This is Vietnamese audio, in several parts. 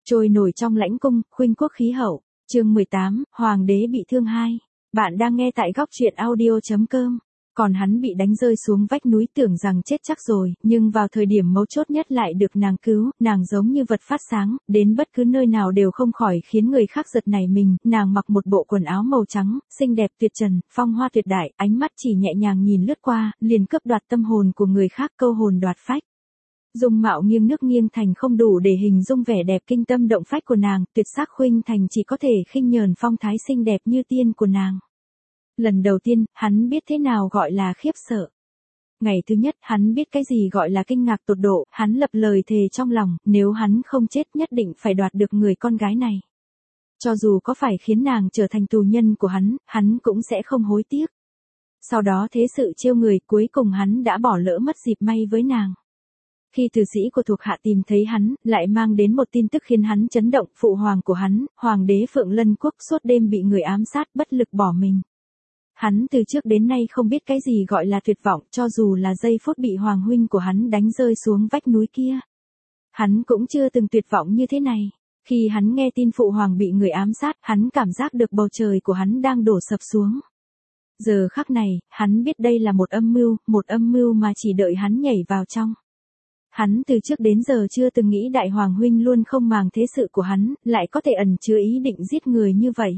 Trôi nổi trong lãnh cung, khuynh quốc khí hậu. Chương 18, Hoàng đế bị thương 2. Bạn đang nghe tại góc truyện audio.com. Còn hắn bị đánh rơi xuống vách núi tưởng rằng chết chắc rồi, nhưng vào thời điểm mấu chốt nhất lại được nàng cứu, nàng giống như vật phát sáng, đến bất cứ nơi nào đều không khỏi khiến người khác giật nảy mình, nàng mặc một bộ quần áo màu trắng, xinh đẹp tuyệt trần, phong hoa tuyệt đại, ánh mắt chỉ nhẹ nhàng nhìn lướt qua, liền cướp đoạt tâm hồn của người khác, câu hồn đoạt phách. Dung mạo nghiêng nước nghiêng thành không đủ để hình dung vẻ đẹp kinh tâm động phách của nàng, tuyệt sắc khuynh thành chỉ có thể khinh nhờn phong thái xinh đẹp như tiên của nàng. Lần đầu tiên, hắn biết thế nào gọi là khiếp sợ. Ngày thứ nhất, hắn biết cái gì gọi là kinh ngạc tột độ, hắn lập lời thề trong lòng, nếu hắn không chết nhất định phải đoạt được người con gái này. Cho dù có phải khiến nàng trở thành tù nhân của hắn cũng sẽ không hối tiếc. Sau đó thế sự trêu người, cuối cùng hắn đã bỏ lỡ mất dịp may với nàng. Khi tử sĩ của thuộc hạ tìm thấy hắn, lại mang đến một tin tức khiến hắn chấn động, phụ hoàng của hắn, hoàng đế Phượng Lân Quốc suốt đêm bị người ám sát bất lực bỏ mình. Hắn từ trước đến nay không biết cái gì gọi là tuyệt vọng, cho dù là giây phút bị hoàng huynh của hắn đánh rơi xuống vách núi kia. Hắn cũng chưa từng tuyệt vọng như thế này. Khi hắn nghe tin phụ hoàng bị người ám sát, hắn cảm giác được bầu trời của hắn đang đổ sập xuống. Giờ khắc này, hắn biết đây là một âm mưu mà chỉ đợi hắn nhảy vào trong. Hắn từ trước đến giờ chưa từng nghĩ đại hoàng huynh luôn không màng thế sự của hắn, lại có thể ẩn chứa ý định giết người như vậy.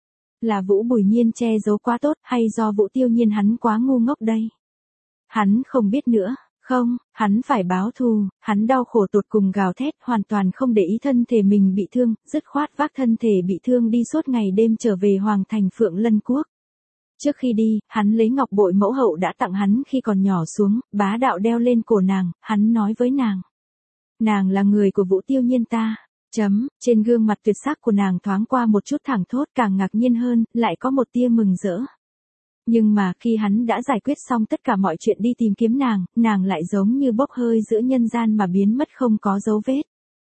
Là Vũ Bùi Nhiên che giấu quá tốt, hay do Vũ Tiêu Nhiên hắn quá ngu ngốc đây? Hắn không biết nữa, không, hắn phải báo thù, hắn đau khổ tột cùng gào thét, hoàn toàn không để ý thân thể mình bị thương, dứt khoát vác thân thể bị thương đi suốt ngày đêm trở về hoàng thành Phượng Lân Quốc. Trước khi đi, hắn lấy ngọc bội mẫu hậu đã tặng hắn khi còn nhỏ xuống, bá đạo đeo lên cổ nàng, hắn nói với nàng. Nàng là người của Vũ Tiêu Nhiên ta. Trên gương mặt tuyệt sắc của nàng thoáng qua một chút thẳng thốt, càng ngạc nhiên hơn, lại có một tia mừng rỡ. Nhưng mà khi hắn đã giải quyết xong tất cả mọi chuyện đi tìm kiếm nàng lại giống như bốc hơi giữa nhân gian mà biến mất không có dấu vết.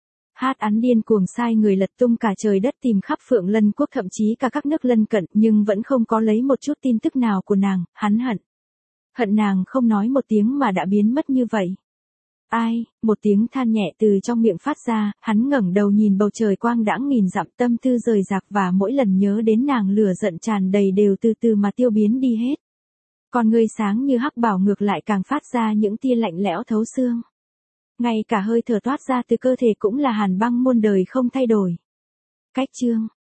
Hắn điên cuồng sai người lật tung cả trời đất tìm khắp Phượng Lân Quốc, thậm chí cả các nước lân cận, nhưng vẫn không có lấy một chút tin tức nào của nàng. Hắn hận nàng không nói một tiếng mà đã biến mất như vậy. Ai, một tiếng than nhẹ từ trong miệng phát ra, hắn ngẩng đầu nhìn bầu trời quang đãng nghìn dặm, tâm tư rời rạc, và mỗi lần nhớ đến nàng lửa giận tràn đầy đều từ từ mà tiêu biến đi hết. Con ngươi sáng như hắc bảo ngược lại càng phát ra những tia lạnh lẽo thấu xương. Ngay cả hơi thở toát ra từ cơ thể cũng là hàn băng muôn đời không thay đổi. Cách chương